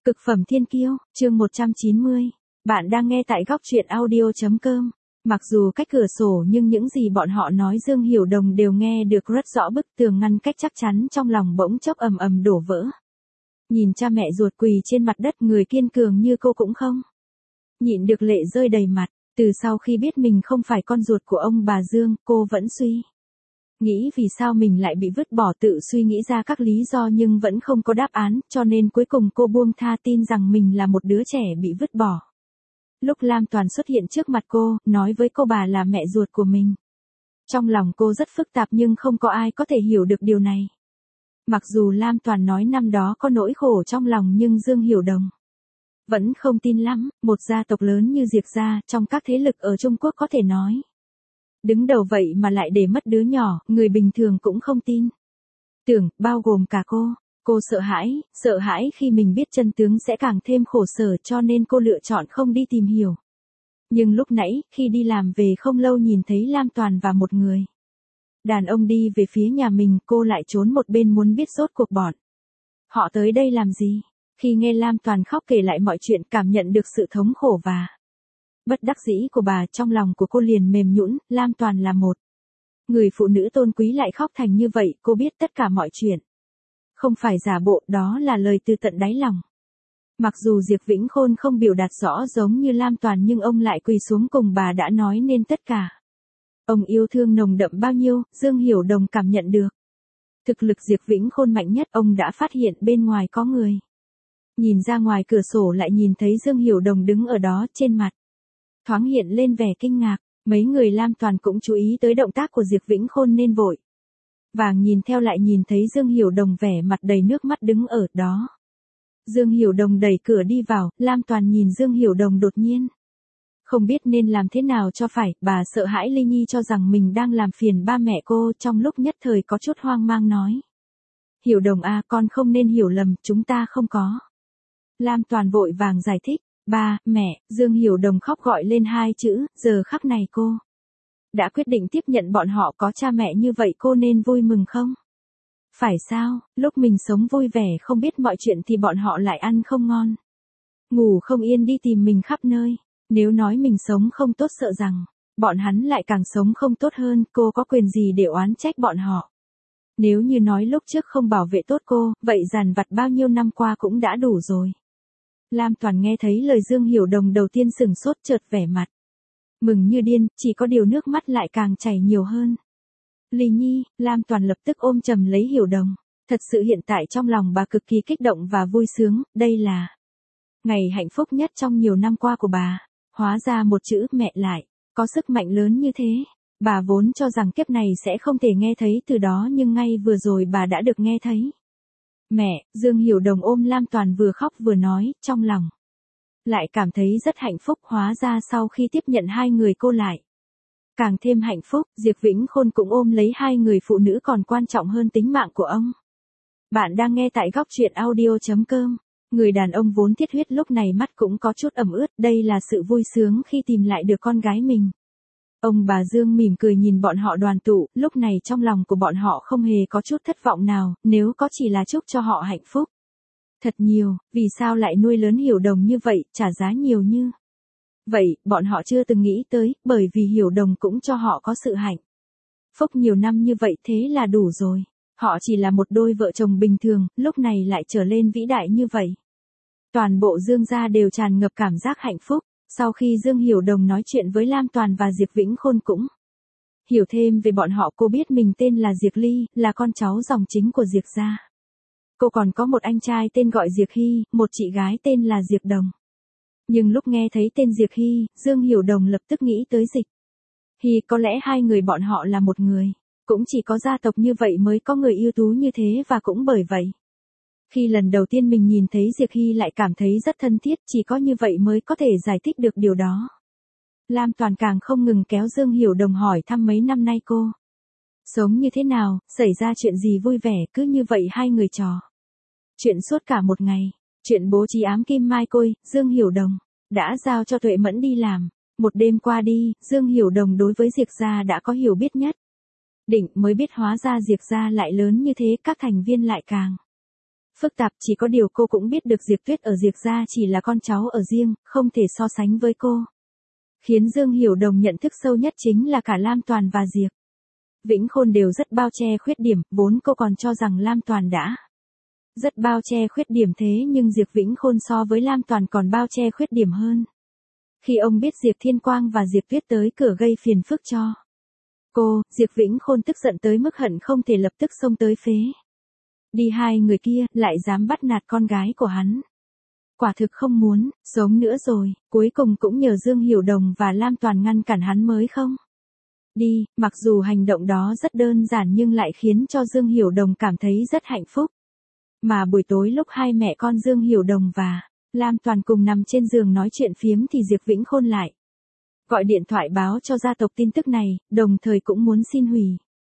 Cực phẩm thiên kiêu, chương 190. Bạn đang nghe tại góc truyện audio.com. Mặc dù cách cửa sổ nhưng những gì bọn họ nói Dương Hiểu Đồng đều nghe được rất rõ, bức tường ngăn cách chắc chắn trong lòng bỗng chốc ầm ầm đổ vỡ. Nhìn cha mẹ ruột quỳ trên mặt đất, người kiên cường như cô cũng không nhịn được lệ rơi đầy mặt. Từ sau khi biết mình không phải con ruột của ông bà Dương, cô vẫn suy nghĩ vì sao mình lại bị vứt bỏ, tự suy nghĩ ra các lý do nhưng vẫn không có đáp án, cho nên cuối cùng cô buông tha tin rằng mình là một đứa trẻ bị vứt bỏ. Lúc Lam Toàn xuất hiện trước mặt cô, nói với cô bà là mẹ ruột của mình. Trong lòng cô rất phức tạp nhưng không có ai có thể hiểu được điều này. Mặc dù Lam Toàn nói năm đó có nỗi khổ trong lòng nhưng Dương Hiểu Đồng vẫn không tin lắm. Một gia tộc lớn như Diệp gia, trong các thế lực ở Trung Quốc có thể nói đứng đầu vậy mà lại để mất đứa nhỏ, người bình thường cũng không tin tưởng, bao gồm cả cô. Cô sợ hãi khi mình biết chân tướng sẽ càng thêm khổ sở, cho nên cô lựa chọn không đi tìm hiểu. Nhưng lúc nãy, khi đi làm về không lâu nhìn thấy Lam Toàn và một người đàn ông đi về phía nhà mình, cô lại trốn một bên muốn biết rốt cuộc bọn họ tới đây làm gì. Khi nghe Lam Toàn khóc kể lại mọi chuyện, cảm nhận được sự thống khổ và bất đắc dĩ của bà, trong lòng của cô liền mềm nhũn. Lam Toàn là một người phụ nữ tôn quý lại khóc thành như vậy, cô biết tất cả mọi chuyện không phải giả bộ, đó là lời từ tận đáy lòng. Mặc dù Diệp Vĩnh Khôn không biểu đạt rõ giống như Lam Toàn nhưng ông lại quỳ xuống cùng bà đã nói nên tất cả. Ông yêu thương nồng đậm bao nhiêu, Dương Hiểu Đồng cảm nhận được. Thực lực Diệp Vĩnh Khôn mạnh nhất, ông đã phát hiện bên ngoài có người. Nhìn ra ngoài cửa sổ lại nhìn thấy Dương Hiểu Đồng đứng ở đó, trên mặt thoáng hiện lên vẻ kinh ngạc. Mấy người Lam Toàn cũng chú ý tới động tác của Diệp Vĩnh Khôn nên vội vàng nhìn theo, lại nhìn thấy Dương Hiểu Đồng vẻ mặt đầy nước mắt đứng ở đó. Dương Hiểu Đồng đẩy cửa đi vào, Lam Toàn nhìn Dương Hiểu Đồng đột nhiên không biết nên làm thế nào cho phải, bà sợ hãi Ly Nhi cho rằng mình đang làm phiền ba mẹ cô, trong lúc nhất thời có chút hoang mang nói. Hiểu Đồng à, con không nên hiểu lầm, chúng ta không có. Lam Toàn vội vàng giải thích. Ba, mẹ, Dương Hiểu Đồng khóc gọi lên hai chữ, giờ khắc này cô đã quyết định tiếp nhận bọn họ, có cha mẹ như vậy cô nên vui mừng không? Phải sao, lúc mình sống vui vẻ không biết mọi chuyện thì bọn họ lại ăn không ngon, ngủ không yên, đi tìm mình khắp nơi. Nếu nói mình sống không tốt, sợ rằng bọn hắn lại càng sống không tốt hơn, cô có quyền gì để oán trách bọn họ? Nếu như nói lúc trước không bảo vệ tốt cô, vậy dằn vặt bao nhiêu năm qua cũng đã đủ rồi. Lam Toàn nghe thấy lời Dương Hiểu Đồng đầu tiên sửng sốt, chợt vẻ mặt mừng như điên, chỉ có điều nước mắt lại càng chảy nhiều hơn. Ly Nhi, Lam Toàn lập tức ôm chầm lấy Hiểu Đồng. Thật sự hiện tại trong lòng bà cực kỳ kích động và vui sướng, đây là ngày hạnh phúc nhất trong nhiều năm qua của bà. Hóa ra một chữ mẹ lại có sức mạnh lớn như thế. Bà vốn cho rằng kiếp này sẽ không thể nghe thấy từ đó, nhưng ngay vừa rồi bà đã được nghe thấy. Mẹ, Dương Hiểu Đồng ôm Lam Toàn vừa khóc vừa nói, trong lòng lại cảm thấy rất hạnh phúc. Hóa ra sau khi tiếp nhận hai người cô lại càng thêm hạnh phúc. Diệp Vĩnh Khôn cũng ôm lấy hai người phụ nữ còn quan trọng hơn tính mạng của ông. Bạn đang nghe tại góc truyện audio.com. Người đàn ông vốn thiết huyết lúc này mắt cũng có chút ẩm ướt, đây là sự vui sướng khi tìm lại được con gái mình. Ông bà Dương mỉm cười nhìn bọn họ đoàn tụ, lúc này trong lòng của bọn họ không hề có chút thất vọng nào, nếu có chỉ là chúc cho họ hạnh phúc thật nhiều. Vì sao lại nuôi lớn Hiểu Đồng như vậy, trả giá nhiều như vậy, bọn họ chưa từng nghĩ tới, bởi vì Hiểu Đồng cũng cho họ có sự hạnh phúc nhiều năm như vậy, thế là đủ rồi. Họ chỉ là một đôi vợ chồng bình thường, lúc này lại trở lên vĩ đại như vậy. Toàn bộ Dương gia đều tràn ngập cảm giác hạnh phúc. Sau khi Dương Hiểu Đồng nói chuyện với Lam Toàn và Diệp Vĩnh Khôn cũng hiểu thêm về bọn họ, cô biết mình tên là Diệp Ly, là con cháu dòng chính của Diệp gia. Cô còn có một anh trai tên gọi Diệp Hy, một chị gái tên là Diệp Đồng. Nhưng lúc nghe thấy tên Diệp Hy, Dương Hiểu Đồng lập tức nghĩ tới Dịch Hy, có lẽ hai người bọn họ là một người. Cũng chỉ có gia tộc như vậy mới có người ưu tú như thế, và cũng bởi vậy khi lần đầu tiên mình nhìn thấy Diệp Hy lại cảm thấy rất thân thiết, chỉ có như vậy mới có thể giải thích được điều đó. Lam Toàn càng không ngừng kéo Dương Hiểu Đồng hỏi thăm mấy năm nay cô sống như thế nào, xảy ra chuyện gì vui vẻ. Cứ như vậy hai người trò chuyện suốt cả một ngày. Chuyện bố trí ám kim mai côi, Dương Hiểu Đồng đã giao cho Tuệ Mẫn đi làm. Một đêm qua đi, Dương Hiểu Đồng đối với Diệp gia đã có hiểu biết nhất định, mới biết hóa ra Diệp gia lại lớn như thế, các thành viên lại càng phức tạp, chỉ có điều cô cũng biết được Diệp Tuyết ở Diệp gia chỉ là con cháu ở riêng, không thể so sánh với cô. Khiến Dương Hiểu Đồng nhận thức sâu nhất chính là cả Lam Toàn và Diệp Vĩnh Khôn đều rất bao che khuyết điểm, vốn cô còn cho rằng Lam Toàn đã rất bao che khuyết điểm thế nhưng Diệp Vĩnh Khôn so với Lam Toàn còn bao che khuyết điểm hơn. Khi ông biết Diệp Thiên Quang và Diệp Tuyết tới cửa gây phiền phức cho cô, Diệp Vĩnh Khôn tức giận tới mức hận không thể lập tức xông tới phế đi hai người kia, lại dám bắt nạt con gái của hắn. Quả thực không muốn sống nữa rồi, cuối cùng cũng nhờ Dương Hiểu Đồng và Lam Toàn ngăn cản hắn mới không đi, mặc dù hành động đó rất đơn giản nhưng lại khiến cho Dương Hiểu Đồng cảm thấy rất hạnh phúc. Mà buổi tối lúc hai mẹ con Dương Hiểu Đồng và Lam Toàn cùng nằm trên giường nói chuyện phiếm thì Diệp Vĩnh Khôn lại gọi điện thoại báo cho gia tộc tin tức này, đồng thời cũng muốn xin hủy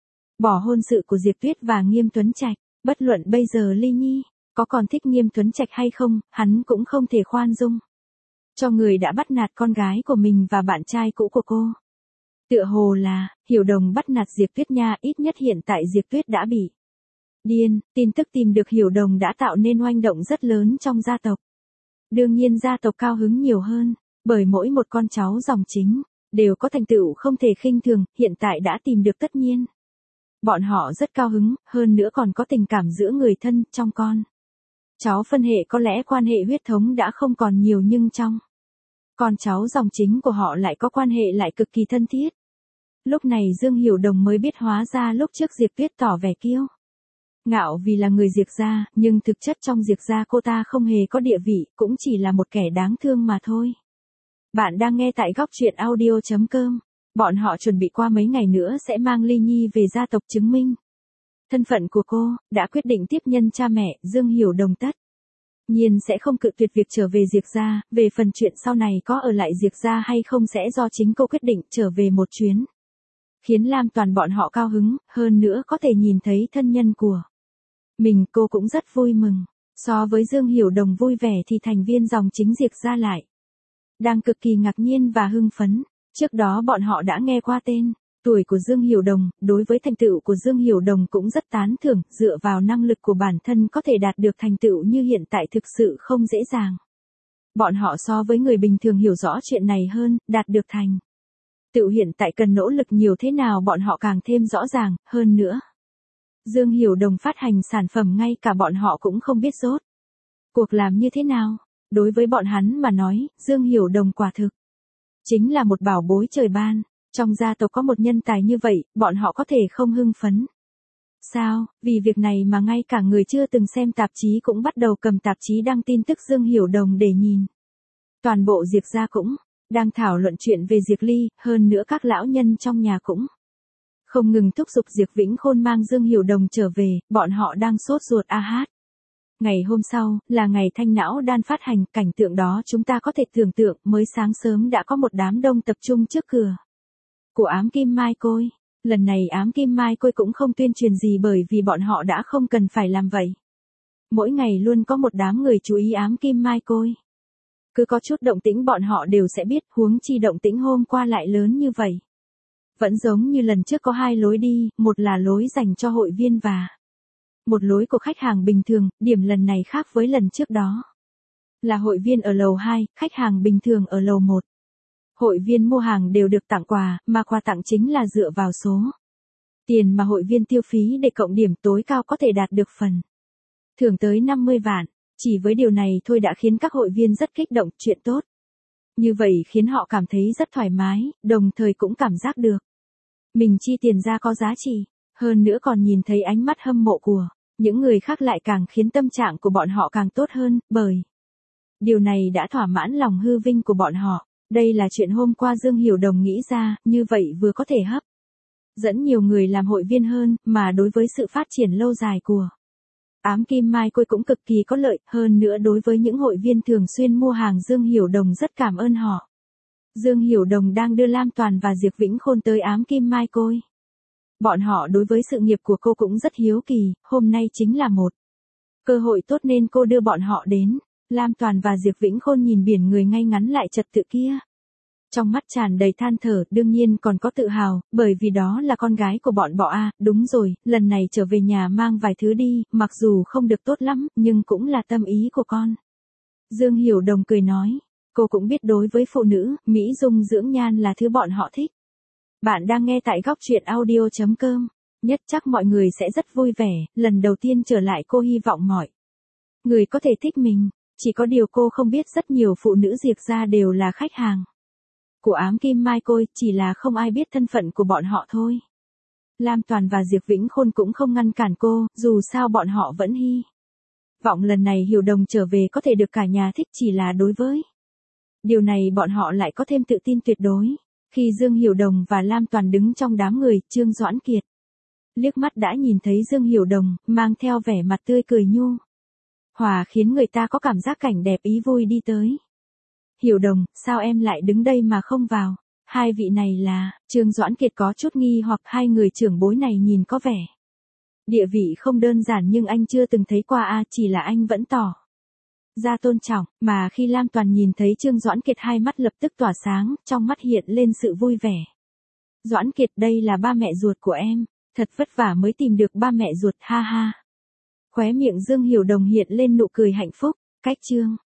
bỏ hôn sự của Diệp Tuyết và Nghiêm Tuấn Trạch. Bất luận bây giờ Ly Nhi có còn thích Nghiêm Tuấn Trạch hay không, hắn cũng không thể khoan dung cho người đã bắt nạt con gái của mình và bạn trai cũ của cô. Tựa hồ là Hiểu Đồng bắt nạt Diệp Tuyết nha, ít nhất hiện tại Diệp Tuyết đã bị điên, tin tức tìm được Hiểu Đồng đã tạo nên oanh động rất lớn trong gia tộc. Đương nhiên gia tộc cao hứng nhiều hơn, bởi mỗi một con cháu dòng chính đều có thành tựu không thể khinh thường, hiện tại đã tìm được tất nhiên. Bọn họ rất cao hứng, hơn nữa còn có tình cảm giữa người thân trong con cháu phân hệ, có lẽ quan hệ huyết thống đã không còn nhiều nhưng trong con cháu dòng chính của họ lại có quan hệ lại cực kỳ thân thiết. Lúc này Dương Hiểu Đồng mới biết hóa ra lúc trước Diệp Tuyết tỏ vẻ kiêu ngạo vì là người Diệp gia, nhưng thực chất trong Diệp gia cô ta không hề có địa vị, cũng chỉ là một kẻ đáng thương mà thôi. Bạn đang nghe tại góc truyện audio.com. Bọn họ chuẩn bị qua mấy ngày nữa sẽ mang Ly Nhi về gia tộc chứng minh thân phận của cô, đã quyết định tiếp nhân cha mẹ. Dương Hiểu Đồng tất nhiên sẽ không cự tuyệt việc trở về Diệp gia, về phần chuyện sau này có ở lại Diệp gia hay không sẽ do chính cô quyết định. Trở về một chuyến khiến Lam Toàn bọn họ cao hứng, hơn nữa có thể nhìn thấy thân nhân của mình, cô cũng rất vui mừng. So với Dương Hiểu Đồng vui vẻ thì thành viên dòng chính Diệp gia lại đang cực kỳ ngạc nhiên và hưng phấn. Trước đó bọn họ đã nghe qua tên tuổi của Dương Hiểu Đồng, đối với thành tựu của Dương Hiểu Đồng cũng rất tán thưởng, dựa vào năng lực của bản thân có thể đạt được thành tựu như hiện tại thực sự không dễ dàng. Bọn họ so với người bình thường hiểu rõ chuyện này hơn, đạt được thành tựu hiện tại cần nỗ lực nhiều thế nào bọn họ càng thêm rõ ràng, hơn nữa. Dương Hiểu Đồng phát hành sản phẩm ngay cả bọn họ cũng không biết rốt cuộc làm như thế nào. Đối với bọn hắn mà nói, Dương Hiểu Đồng quả thực chính là một bảo bối trời ban. Trong gia tộc có một nhân tài như vậy, bọn họ có thể không hưng phấn sao? Vì việc này mà ngay cả người chưa từng xem tạp chí cũng bắt đầu cầm tạp chí đăng tin tức Dương Hiểu Đồng để nhìn. Toàn bộ Diệp gia cũng đang thảo luận chuyện về Diệp Ly, hơn nữa các lão nhân trong nhà cũng không ngừng thúc giục Diệp Vĩnh Khôn mang Dương Hiểu Đồng trở về, bọn họ đang sốt ruột a hát. Ngày hôm sau, là ngày thanh não đan phát hành, cảnh tượng đó chúng ta có thể tưởng tượng, mới sáng sớm đã có một đám đông tập trung trước cửa của Ám Kim Mai Côi. Lần này Ám Kim Mai Côi cũng không tuyên truyền gì bởi vì bọn họ đã không cần phải làm vậy. Mỗi ngày luôn có một đám người chú ý Ám Kim Mai Côi. Cứ có chút động tĩnh bọn họ đều sẽ biết, huống chi động tĩnh hôm qua lại lớn như vậy. Vẫn giống như lần trước có hai lối đi, một là lối dành cho hội viên và một lối của khách hàng bình thường, điểm lần này khác với lần trước đó. Là hội viên ở lầu 2, khách hàng bình thường ở lầu 1. Hội viên mua hàng đều được tặng quà, mà quà tặng chính là dựa vào số tiền mà hội viên tiêu phí để cộng điểm, tối cao có thể đạt được phần thưởng tới 50 vạn. Chỉ với điều này thôi đã khiến các hội viên rất kích động, chuyện tốt như vậy khiến họ cảm thấy rất thoải mái, đồng thời cũng cảm giác được mình chi tiền ra có giá trị, hơn nữa còn nhìn thấy ánh mắt hâm mộ của những người khác lại càng khiến tâm trạng của bọn họ càng tốt hơn, bởi điều này đã thỏa mãn lòng hư vinh của bọn họ. Đây là chuyện hôm qua Dương Hiểu Đồng nghĩ ra, như vậy vừa có thể hấp dẫn nhiều người làm hội viên hơn, mà đối với sự phát triển lâu dài của Ám Kim Mai Côi cũng cực kỳ có lợi, hơn nữa đối với những hội viên thường xuyên mua hàng Dương Hiểu Đồng rất cảm ơn họ. Dương Hiểu Đồng đang đưa Lam Toàn và Diệp Vĩnh Khôn tới Ám Kim Mai Côi. Bọn họ đối với sự nghiệp của cô cũng rất hiếu kỳ, hôm nay chính là một cơ hội tốt nên cô đưa bọn họ đến. Lam Toàn và Diệp Vĩnh Khôn nhìn biển người ngay ngắn lại trật tự kia. Trong mắt tràn đầy than thở, đương nhiên còn có tự hào, bởi vì đó là con gái của bọn họ à, đúng rồi, lần này trở về nhà mang vài thứ đi, mặc dù không được tốt lắm, nhưng cũng là tâm ý của con. Dương Hiểu Đồng cười nói, cô cũng biết đối với phụ nữ, mỹ dung dưỡng nhan là thứ bọn họ thích. Bạn đang nghe tại góc truyện audio.com, nhất chắc mọi người sẽ rất vui vẻ, lần đầu tiên trở lại cô hy vọng mọi người có thể thích mình, chỉ có điều cô không biết rất nhiều phụ nữ Diệp gia đều là khách hàng của Ám Kim Mai Côi, chỉ là không ai biết thân phận của bọn họ thôi. Lam Toàn và Diệp Vĩnh Khôn cũng không ngăn cản cô, dù sao bọn họ vẫn hy vọng lần này Hiểu Đồng trở về có thể được cả nhà thích, chỉ là đối với điều này bọn họ lại có thêm tự tin tuyệt đối. Khi Dương Hiểu Đồng và Lam Toàn đứng trong đám người, Trương Doãn Kiệt liếc mắt đã nhìn thấy Dương Hiểu Đồng, mang theo vẻ mặt tươi cười nhu hòa khiến người ta có cảm giác cảnh đẹp ý vui đi tới. Hiểu Đồng, sao em lại đứng đây mà không vào? Hai vị này là, Trương Doãn Kiệt có chút nghi hoặc hai người trưởng bối này nhìn có vẻ địa vị không đơn giản nhưng anh chưa từng thấy qua a, chỉ là anh vẫn tỏ ra tôn trọng, mà khi Lam Toàn nhìn thấy Trương Doãn Kiệt hai mắt lập tức tỏa sáng, trong mắt hiện lên sự vui vẻ. Doãn Kiệt, đây là ba mẹ ruột của em, thật vất vả mới tìm được ba mẹ ruột, ha ha. Khóe miệng Dương Hiểu Đồng hiện lên nụ cười hạnh phúc, cách Trương